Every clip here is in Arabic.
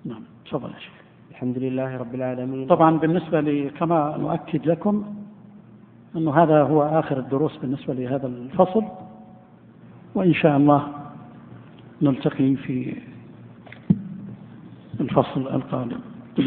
نعم تفضل يا شيخ. الحمد لله رب العالمين. طبعا بالنسبة كما نؤكد لكم أنه هذا هو آخر الدروس بالنسبة لهذا الفصل، وإن شاء الله نلتقي في الفصل القادم.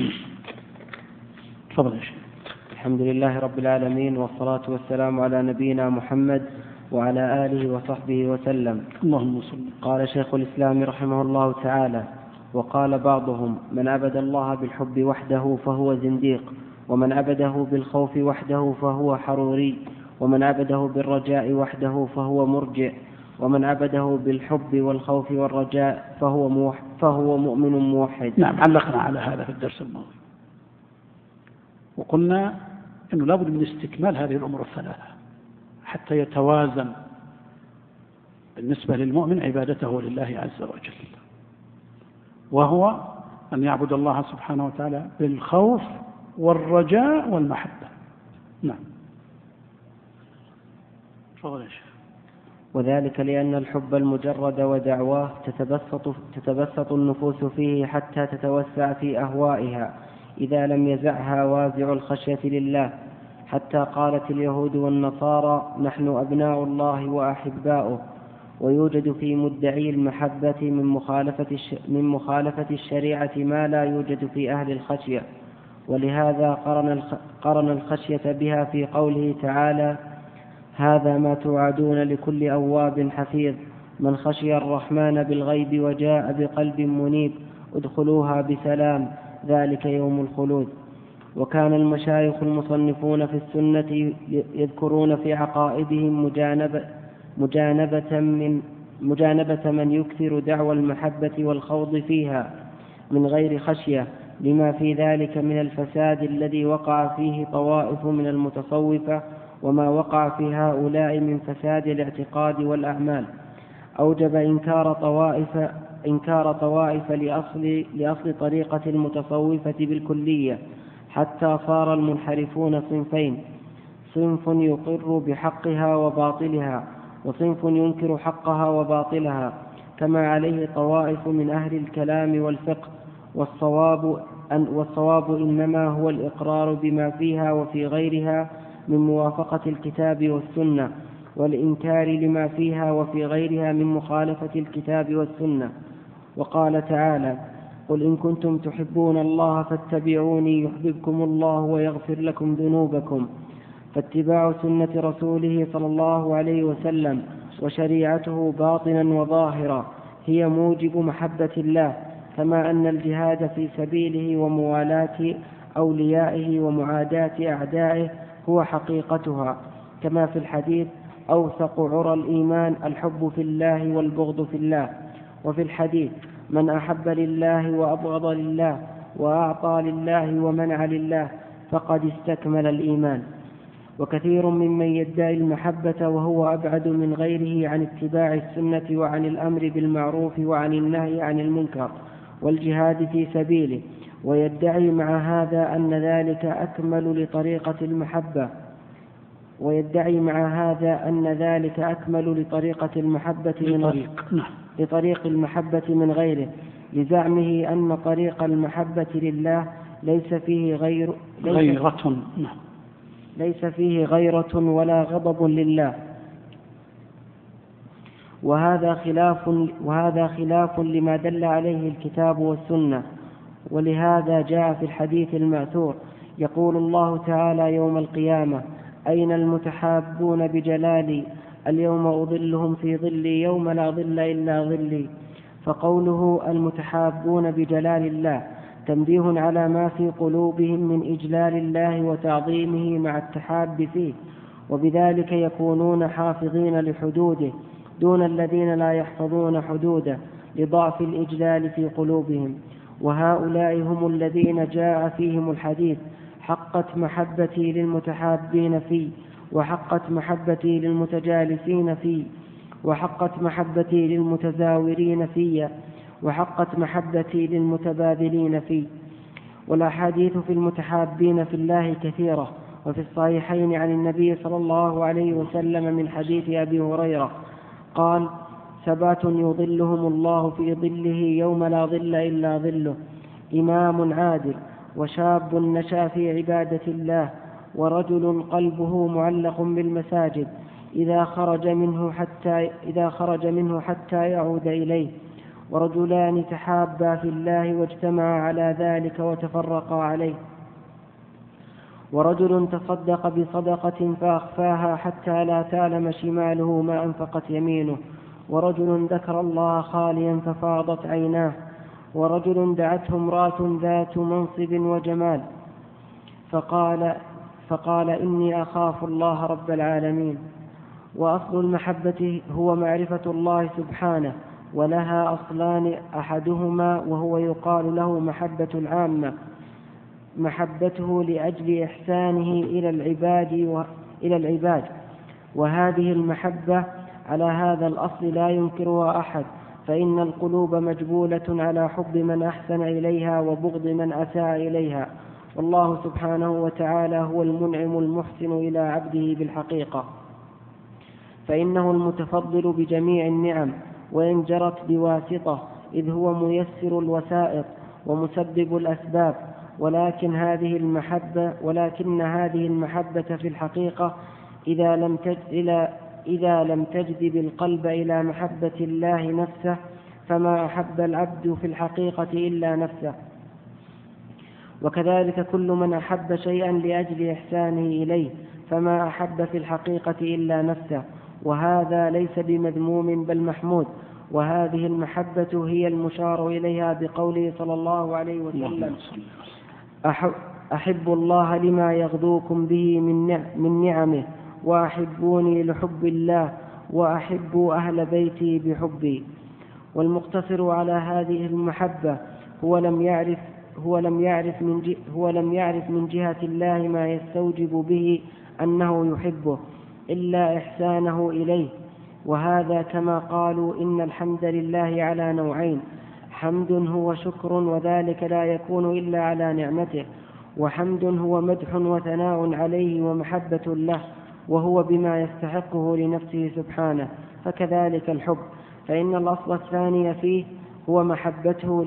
تفضل يا شيخ. الحمد لله رب العالمين، والصلاة والسلام على نبينا محمد وعلى آله وصحبه وسلم. اللهم صل. قال شيخ الإسلام رحمه الله تعالى: وقال بعضهم: من عبد الله بالحب وحده فهو زنديق، ومن عبده بالخوف وحده فهو حروري، ومن عبده بالرجاء وحده فهو مرجئ، ومن عبده بالحب والخوف والرجاء فهو مؤمن موحد. نعم، علقنا على هذا في الدرس الماضي، وقلنا أنه لابد من استكمال هذه الأمور الثلاثة حتى يتوازن بالنسبة للمؤمن عبادته لله عز وجل، وهو أن يعبد الله سبحانه وتعالى بالخوف والرجاء والمحبة. نعم تفضل يا شيخ. وذلك لأن الحب المجرد ودعواه تتبسط النفوس فيه حتى تتوسع في أهوائها إذا لم يزعها وازع الخشية لله، حتى قالت اليهود والنصارى: نحن أبناء الله وأحباؤه. ويوجد في مدعي المحبة من مخالفة الشريعة ما لا يوجد في أهل الخشية، ولهذا قرن الخشية بها في قوله تعالى: هذا ما توعدون لكل أواب حفيظ، من خشي الرحمن بالغيب وجاء بقلب منيب ادخلوها بسلام ذلك يوم الخلود. وكان المشايخ المصنفون في السنة يذكرون في عقائدهم مجانبة من يكثر دعوى المحبة والخوض فيها من غير خشية، لما في ذلك من الفساد الذي وقع فيه طوائف من المتصوفة، وما وقع في هؤلاء من فساد الاعتقاد والأعمال، أوجب إنكار طوائف لأصل طريقة المتصوفة بالكلية، حتى صار المنحرفون صنفين: صنف يقر بحقها وباطلها، وصنف ينكر حقها وباطلها، كما عليه طوائف من أهل الكلام والفقه. والصواب إنما هو الإقرار بما فيها وفي غيرها من موافقة الكتاب والسنة، والإنكار لما فيها وفي غيرها من مخالفة الكتاب والسنة. وقال تعالى: قل إن كنتم تحبون الله فاتبعوني يحببكم الله ويغفر لكم ذنوبكم. فاتباع سنة رسوله صلى الله عليه وسلم وشريعته باطنا وظاهرا هي موجب محبة الله، كما أن الجهاد في سبيله وموالاة أوليائه ومعاداة أعدائه هو حقيقتها، كما في الحديث: أوثق عرى الإيمان الحب في الله والبغض في الله. وفي الحديث: من أحب لله وأبغض لله وأعطى لله ومنع لله فقد استكمل الإيمان. وكثير ممن يدعي المحبة وهو أبعد من غيره عن اتباع السنة وعن الأمر بالمعروف وعن النهي عن المنكر والجهاد في سبيله، ويدعي مع هذا أن ذلك أكمل لطريقة المحبة لطريق المحبة من غيره، لزعمه أن طريق المحبة لله ليس فيه غيرة ولا غضب لله. وهذا خلاف لما دل عليه الكتاب والسنة. ولهذا جاء في الحديث المأثور: يقول الله تعالى يوم القيامة: أين المتحابون بجلالي؟ اليوم أظلهم في ظلي يوم لا ظل إلا ظلي. فقوله المتحابون بجلال الله تنبيه على ما في قلوبهم من إجلال الله وتعظيمه مع التحاب فيه، وبذلك يكونون حافظين لحدوده دون الذين لا يحفظون حدوده لضعف الإجلال في قلوبهم. وهؤلاء هم الذين جاء فيهم الحديث: حقت محبتي للمتحابين فيه، وحقت محبتي للمتجالسين فيه، وحقت محبتي للمتزاورين فيه، وحقت محبتي للمتبادلين فيه. والأحاديث في المتحابين في الله كثيرة، وفي الصحيحين عن النبي صلى الله عليه وسلم من حديث أبي هريرة قال: 7 يظلهم الله في ظله يوم لا ظل إلا ظله: إمام عادل، وشاب نشأ في عبادة الله، ورجل قلبه معلق بالمساجد إذا خرج منه حتى يعود إليه، ورجلان تحابا في الله واجتمعا على ذلك وتفرقا عليه، ورجل تصدق بصدقة فأخفاها حتى لا تعلم شماله ما أنفقت يمينه، ورجل ذكر الله خاليا ففاضت عيناه، ورجل دعته امرأة ذات منصب وجمال فقال إني أخاف الله رب العالمين. وأصل المحبة هو معرفة الله سبحانه، ولها أصلان، أحدهما وهو يقال له محبة العامة، محبته لأجل إحسانه إلى العباد، وهذه المحبة على هذا الأصل لا ينكرها أحد، فإن القلوب مجبولة على حب من أحسن إليها وبغض من أساء إليها، والله سبحانه وتعالى هو المنعم المحسن إلى عبده بالحقيقة، فإنه المتفضل بجميع النعم، وإن جرت بواسطة، إذ هو ميسر الوسائط ومسبب الأسباب، ولكن هذه المحبة في الحقيقة إذا لم تجذب القلب إلى محبة الله نفسه، فما أحب العبد في الحقيقة إلا نفسه. وكذلك كل من أحب شيئا لأجل إحسانه إليه، فما أحب في الحقيقة إلا نفسه، وهذا ليس بمذموم بل محمود. وهذه المحبة هي المشار إليها بقوله صلى الله عليه وسلم: أحب الله لما يغذوكم به من نعمه، وأحبوني لحب الله، وأحبوا أهل بيتي بحبي. والمقتصر على هذه المحبة هو لم يعرف من جهة الله ما يستوجب به أنه يحبه إلا إحسانه إليه، وهذا كما قالوا إن الحمد لله على نوعين: حمد هو شكر وذلك لا يكون إلا على نعمته، وحمد هو مدح وثناء عليه ومحبة له، وهو بما يستحقه لنفسه سبحانه. فكذلك الحب، فإن الأصل الثاني فيه هو محبته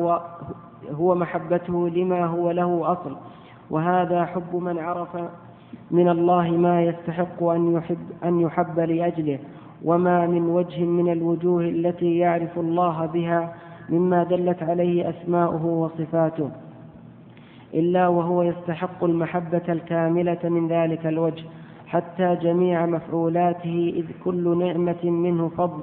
لما هو له أصل، وهذا حب من عرف من الله ما يستحق أن يحب لأجله، وما من وجه من الوجوه التي يعرف الله بها مما دلت عليه أسماؤه وصفاته إلا وهو يستحق المحبة الكاملة من ذلك الوجه، حتى جميع مفعولاته، إذ كل نعمة منه فضل،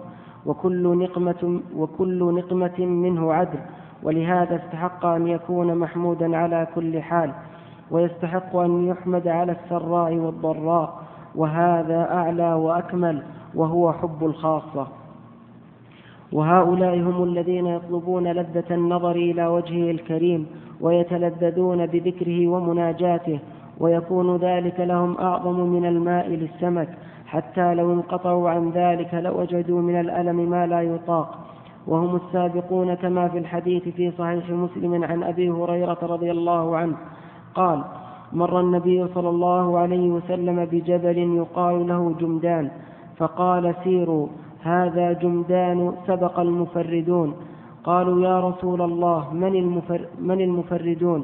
وكل نقمة منه عدل، ولهذا استحق أن يكون محمودا على كل حال، ويستحق أن يحمد على السراء والضراء، وهذا أعلى وأكمل، وهو حب الخاصة. وهؤلاء هم الذين يطلبون لذة النظر إلى وجهه الكريم، ويتلذذون بذكره ومناجاته، ويكون ذلك لهم أعظم من الماء للسمك، حتى لو انقطعوا عن ذلك لوجدوا من الألم ما لا يطاق. وهم السابقون كما في الحديث في صحيح مسلم عن أبي هريرة رضي الله عنه قال: مر النبي صلى الله عليه وسلم بجبل يقال له جمدان، فقال: سيروا، هذا جمدان سبق المفردون. قالوا: يا رسول الله، من المفردون؟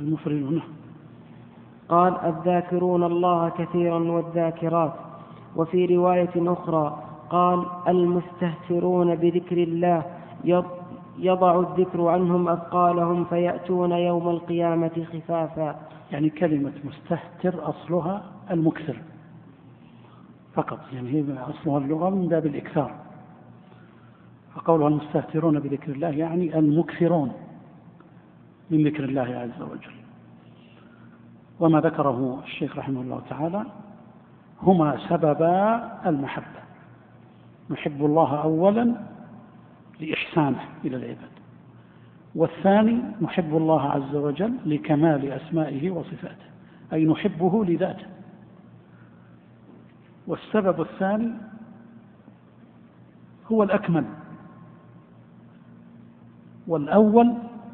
قال: الذاكرون الله كثيرا والذاكرات. وفي رواية أخرى قال: المستهترون بذكر الله، يضع الذكر عنهم أثقالهم فيأتون يوم القيامة خفافا. يعني كلمة مستهتر أصلها المكثر فقط، يعني هي أصلها اللغة من باب الإكثار، فقولها المستهترون بذكر الله يعني المكثرون من ذكر الله عز وجل. وما ذكره الشيخ رحمه الله تعالى هما سببا المحبة: نحب الله أولا لإحسانه إلى العباد، والثاني نحب الله عز وجل لكمال أسمائه وصفاته، أي نحبه لذاته. والسبب الثاني هو الأكمل، والأول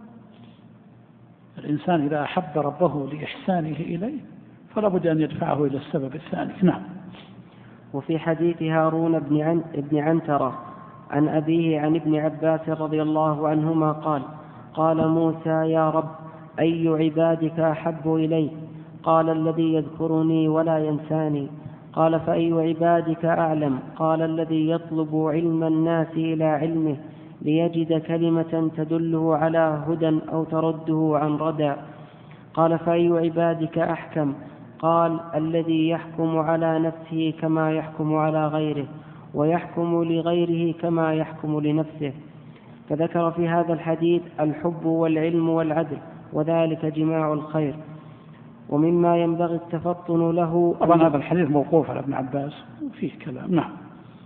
الإنسان إذا أحب ربه لإحسانه إليه فلا بد أن يدفعه إلى السبب الثاني. نعم. وفي حديث هارون بن عنترة عن أبيه عن ابن عباس رضي الله عنهما قال: قال موسى يا رب أي عبادك أحب إليك؟ قال الذي يذكرني ولا ينساني. قال فأي عبادك أعلم؟ قال الذي يطلب علم الناس إلى علمه ليجد كلمة تدله على هدى أو ترده عن ردى. قال فأي عبادك أحكم؟ قال الذي يحكم على نفسه كما يحكم على غيره ويحكم لغيره كما يحكم لنفسه. فذكر في هذا الحديث الحب والعلم والعدل، وذلك جماع الخير. ومما ينبغي التفطن له، طبعا هذا الحديث موقوف على ابن عباس وفيه كلام. نعم.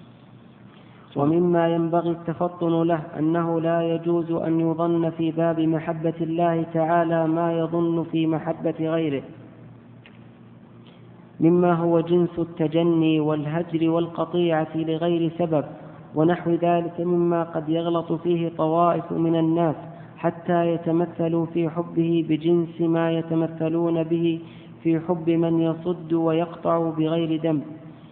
ومما ينبغي التفطن له أنه لا يجوز أن يظن في باب محبة الله تعالى ما يظن في محبة غيره، مما هو جنس التجني والهجر والقطيعة لغير سبب ونحو ذلك مما قد يغلط فيه طوائف من الناس حتى يتمثلوا في حبه بجنس ما يتمثلون به في حب من يصد ويقطع بغير دم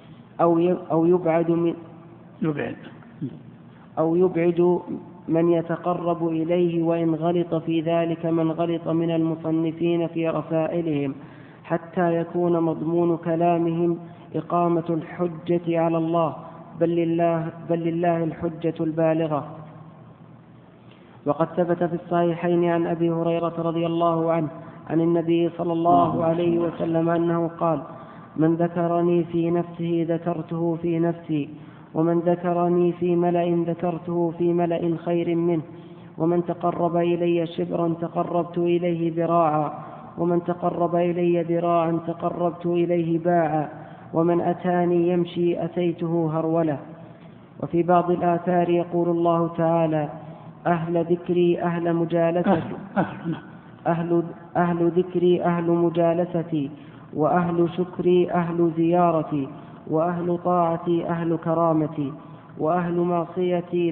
أو يبعد من يتقرب إليه، وإن غلط في ذلك من غلط من المصنفين في رسائلهم، حتى يكون مضمون كلامهم إقامة الحجة على الله، بل لله الحجة البالغة. وقد ثبت في الصحيحين عن أبي هريرة رضي الله عنه عن النبي صلى الله عليه وسلم أنه قال: من ذكرني في نفسه ذكرته في نفسي، ومن ذكرني في ملأ ذكرته في ملأ خير منه، ومن تقرب إلي شبرا تقربت إليه ذراعا، ومن تقرب إلي ذراعا تقربت إليه باعا، ومن أتاني يمشي أتيته هرولة. وفي بعض الآثار يقول الله تعالى: أهل ذكري أهل مجالستي، أهل ذكري أهل مجالستي، وأهل شكري أهل زيارتي، وأهل طاعتي أهل كرامتي، وأهل معصيتي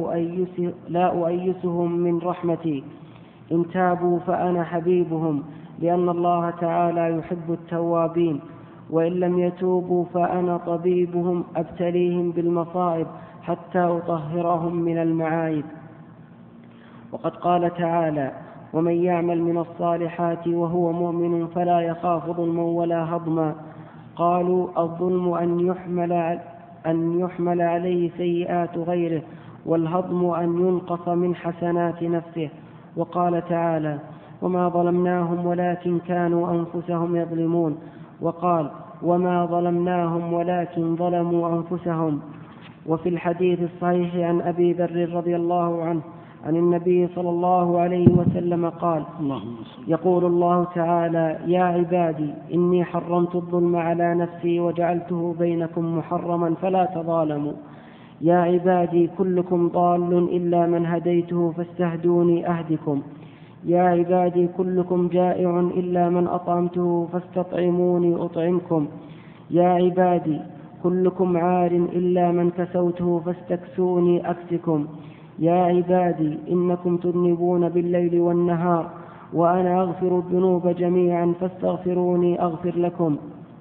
لا أؤيسهم من رحمتي. إن تابوا فأنا حبيبهم، لأن الله تعالى يحب التوابين، وإن لم يتوبوا فأنا طبيبهم أبتليهم بالمصائب حتى أطهرهم من المعايب. وقد قال تعالى: ومن يعمل من الصالحات وهو مؤمن فلا يخاف ظلما ولا هضما. قالوا: الظلم أن يحمل عليه سيئات غيره، والهضم أن ينقص من حسنات نفسه. وقال تعالى: وما ظلمناهم ولكن كانوا أنفسهم يظلمون. وقال: وما ظلمناهم ولكن ظلموا أنفسهم. وفي الحديث الصحيح عن أبي ذر رضي الله عنه عن النبي صلى الله عليه وسلم قال: يقول الله تعالى: يا عبادي إني حرمت الظلم على نفسي وجعلته بينكم محرما فلا تظالموا. يا عبادي كلكم ضال إلا من هديته فاستهدوني أهدكم. يا عبادي كلكم جائع إلا من أطعمته فاستطعموني أطعمكم. يا عبادي كلكم عار إلا من كسوته فاستكسوني أكسكم. يا عبادي إنكم تذنبون بالليل والنهار وأنا أغفر الذنوب جميعا فاستغفروني أغفر لكم.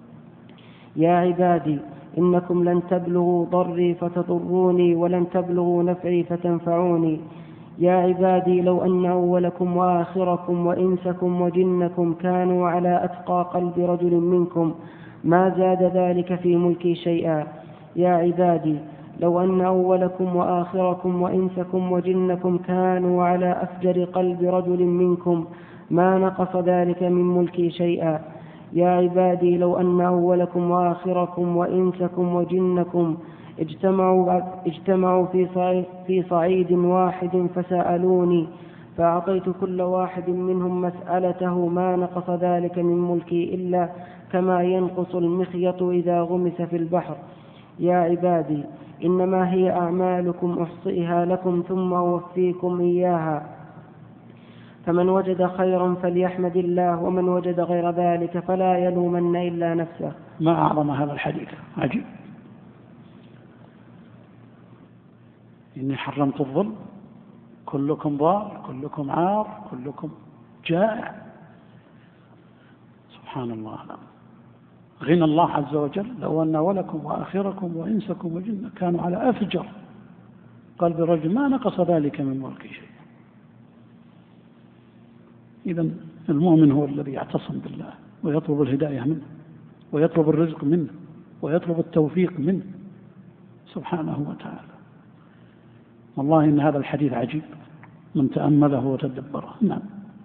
يا عبادي إنكم لن تبلغوا ضري فتضروني ولن تبلغوا نفعي فتنفعوني. يا عبادي لو أن أولكم وآخركم وإنسكم وجنكم كانوا على أتقى قلب رجل منكم ما زاد ذلك في ملكي شيئا. يا عبادي لو أن أولكم وآخركم وإنسكم وجنكم كانوا على أفجر قلب رجل منكم ما نقص ذلك من ملكي شيئا. يا عبادي لو أن أولكم وآخركم وإنسكم وجنكم اجتمعوا في صعيد واحد فسألوني فأعطيت كل واحد منهم مسألته ما نقص ذلك من ملكي إلا كما ينقص المخيط إذا غمس في البحر. يا عبادي إنما هي أعمالكم أحصئها لكم ثم أوفيكم إياها، فمن وجد خيرا فليحمد الله، ومن وجد غير ذلك فلا يلومن إلا نفسه. ما أعظم هذا الحديث، عجيب. إني حرمت الظلم، كلكم ضال، كلكم عار، كلكم جائع. سبحان الله. غنى الله عز وجل: لو أن أولكم وآخركم وإنسكم وجنة كانوا على أفجر قلب رجل ما نقص ذلك من ملك شيء. إذن المؤمن هو الذي يعتصم بالله ويطلب الهداية منه ويطلب الرزق منه ويطلب التوفيق منه سبحانه وتعالى. والله إن هذا الحديث عجيب من تأمله وتدبره. نعم.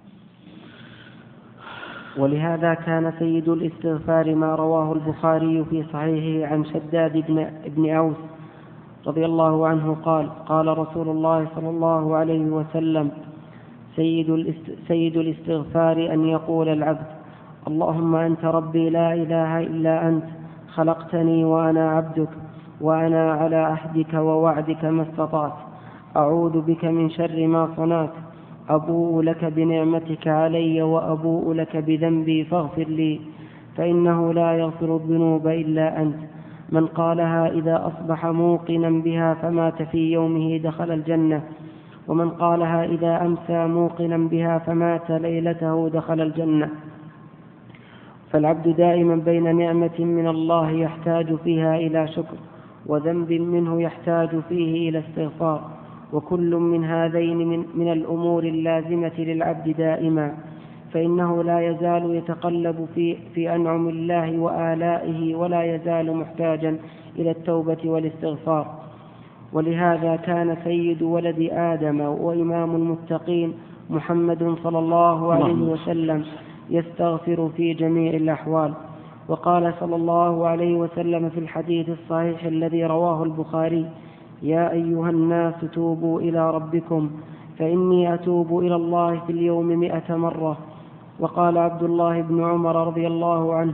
ولهذا كان سيد الاستغفار ما رواه البخاري في صحيحه عن شداد بن أوس رضي الله عنه قال: قال رسول الله صلى الله عليه وسلم: سيد الاستغفار أن يقول العبد: اللهم أنت ربي لا إله إلا أنت، خلقتني وأنا عبدك، وأنا على عهدك ووعدك ما استطعت، أعوذ بك من شر ما صنعت، أبوء لك بنعمتك علي وأبوء لك بذنبي فاغفر لي، فإنه لا يغفر الذنوب إلا أنت. من قالها إذا أصبح موقنا بها فمات في يومه دخل الجنة، ومن قالها إذا أمسى موقنا بها فمات ليلته دخل الجنة. فالعبد دائما بين نعمة من الله يحتاج فيها إلى شكر، وذنب منه يحتاج فيه إلى استغفار، وكل من هذين من الأمور اللازمة للعبد دائما، فإنه لا يزال يتقلب في أنعم الله وآلائه، ولا يزال محتاجا إلى التوبة والاستغفار. ولهذا كان سيد ولد آدم وإمام المتقين محمد صلى الله عليه وسلم يستغفر في جميع الأحوال. وقال صلى الله عليه وسلم في الحديث الصحيح الذي رواه البخاري: يا أيها الناس توبوا إلى ربكم فإني أتوب إلى الله في اليوم 100 مرة. وقال عبد الله بن عمر رضي الله عنه: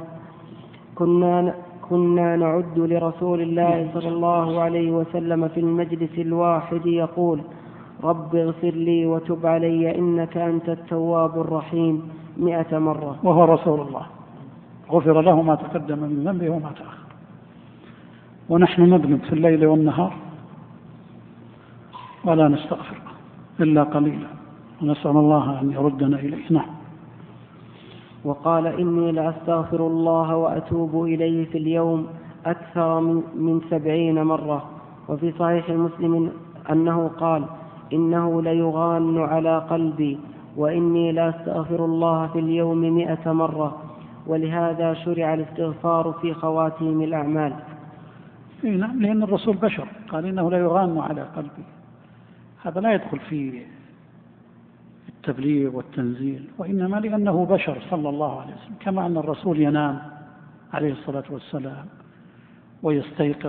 كنا نعد لرسول الله صلى الله عليه وسلم في المجلس الواحد يقول: رب اغفر لي وتب علي إنك أنت التواب الرحيم 100 مرة. وهو رسول الله غفر له ما تقدم من ذنبه وما تأخر. ونحن نذنب في الليل والنهار ولا نستغفر إلا قليلا، ونسأل الله أن يردنا إليه. نعم. وقال: إني لأستغفر الله وأتوب إليه في اليوم أكثر من 70 مرة. وفي صحيح مسلم أنه قال: إنه ليغان على قلبي وإني لأستغفر الله في اليوم 100 مرة. ولهذا شرع الاستغفار في خواتيم الأعمال. نعم، لأن الرسول بشر، قال إنه ليغان على قلبي. هذا لا يدخل في التبليغ والتنزيل، وإنما لأنه بشر صلى الله عليه وسلم، كما أن الرسول ينام عليه الصلاة والسلام ويستيقظ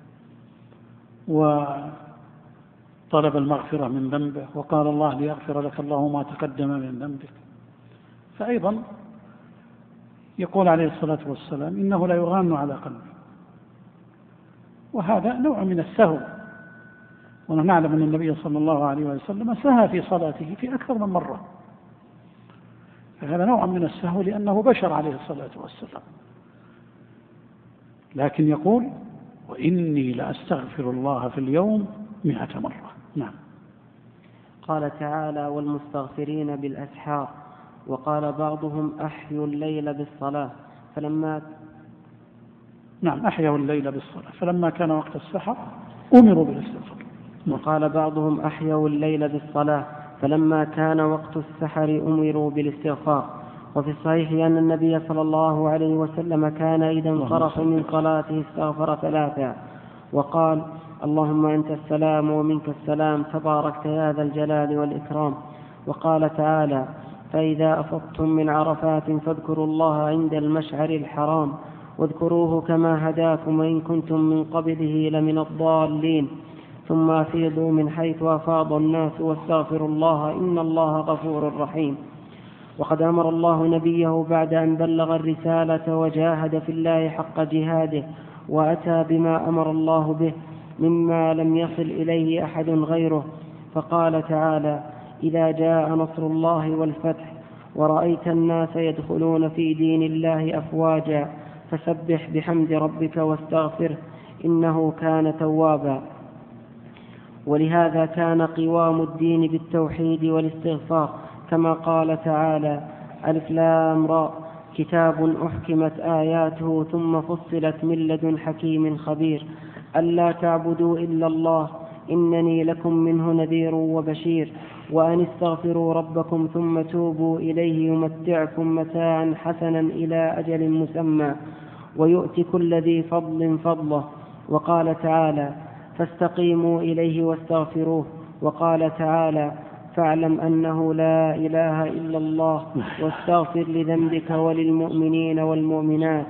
وطلب المغفرة من ذنبه، وقال الله ليغفر لك الله ما تقدم من ذنبك. فأيضا يقول عليه الصلاة والسلام: إنه لا يغان على قلبي. وهذا نوع من السهو، ونعلم أن النبي صلى الله عليه وسلم سهى في صلاته في أكثر من مرة، فهذا نوع من السهو لأنه بشر عليه الصلاة والسلام. لكن يقول: وإني لأستغفر الله في اليوم 100 مرة. نعم. قال تعالى: والمستغفرين بالأسحار. وقال بعضهم: أحيوا الليل بالصلاة أحيوا الليل بالصلاة فلما كان وقت السحر أمروا بالاستغفار. وقال بعضهم: أحيوا الليل بالصلاة فلما كان وقت السحر أمروا بالاستغفار. وفي الصحيح أن النبي صلى الله عليه وسلم كان إذا انصرف من صلاته استغفر 3 وقال: اللهم أنت السلام ومنك السلام تباركت يا ذا الجلال والإكرام. وقال تعالى: فإذا أفضتم من عرفات فاذكروا الله عند المشعر الحرام واذكروه كما هداكم وإن كنتم من قبله لمن الضالين، ثم أفيضوا من حيث أفاض الناس واستغفروا الله إن الله غفور رحيم. وقد أمر الله نبيه بعد أن بلغ الرسالة وجاهد في الله حق جهاده وأتى بما أمر الله به مما لم يصل إليه أحد غيره، فقال تعالى: إذا جاء نصر الله والفتح ورأيت الناس يدخلون في دين الله أفواجا فسبح بحمد ربك واستغفره إنه كان توابا. ولهذا كان قوام الدين بالتوحيد والاستغفار، كما قال تعالى: ألف لام را كتاب أحكمت آياته ثم فصلت من لدن حكيم خبير ألا تعبدوا إلا الله إنني لكم منه نذير وبشير وأن استغفروا ربكم ثم توبوا إليه يمتعكم متاعا حسنا إلى أجل مسمى ويؤتي كل ذي فضل فضله. وقال تعالى فاستقيموا إليه واستغفروه. وقال تعالى فاعلم أنه لا إله إلا الله واستغفر لذنبك وللمؤمنين والمؤمنات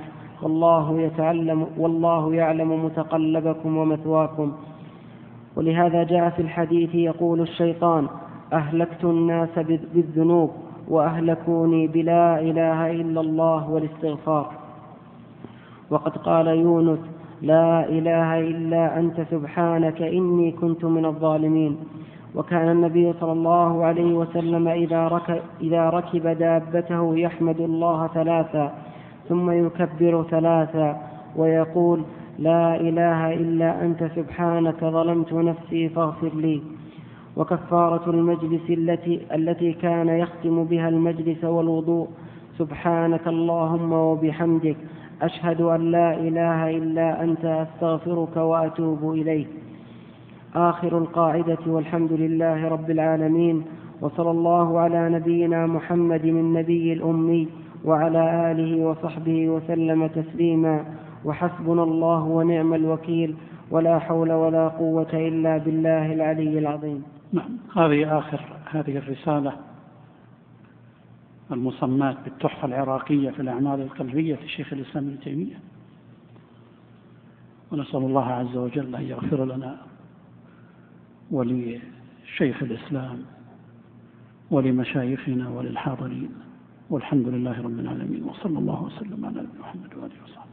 والله يعلم متقلبكم ومثواكم. ولهذا جاء في الحديث يقول الشيطان أهلكت الناس بالذنوب وأهلكوني بلا إله إلا الله والاستغفار. وقد قال يونس لا إله إلا أنت سبحانك إني كنت من الظالمين. وكان النبي صلى الله عليه وسلم إذا ركب دابته يحمد الله 3 ثم يكبر 3 ويقول لا إله إلا أنت سبحانك ظلمت نفسي فاغفر لي. وكفارة المجلس التي كان يختم بها المجلس والوضوء سبحانك اللهم وبحمدك أشهد أن لا إله إلا أنت أستغفرك وأتوب إليك. آخر القاعدة والحمد لله رب العالمين، وصلى الله على نبينا محمد النبي الأمي وعلى آله وصحبه وسلم تسليما. وحسبنا الله ونعم الوكيل ولا حول ولا قوة إلا بالله العلي العظيم. نعم، هذه آخر هذه الرسالة المسماة بالتحفة العراقية في الأعمال القلبية لشيخ الإسلام ابن تيمية. ونسأل الله عز وجل أن يغفر لنا ولشيخ الإسلام ولمشايخنا وللحاضرين، والحمد لله رب العالمين، وصلى الله وسلم على نبينا محمد وآله وصحبه.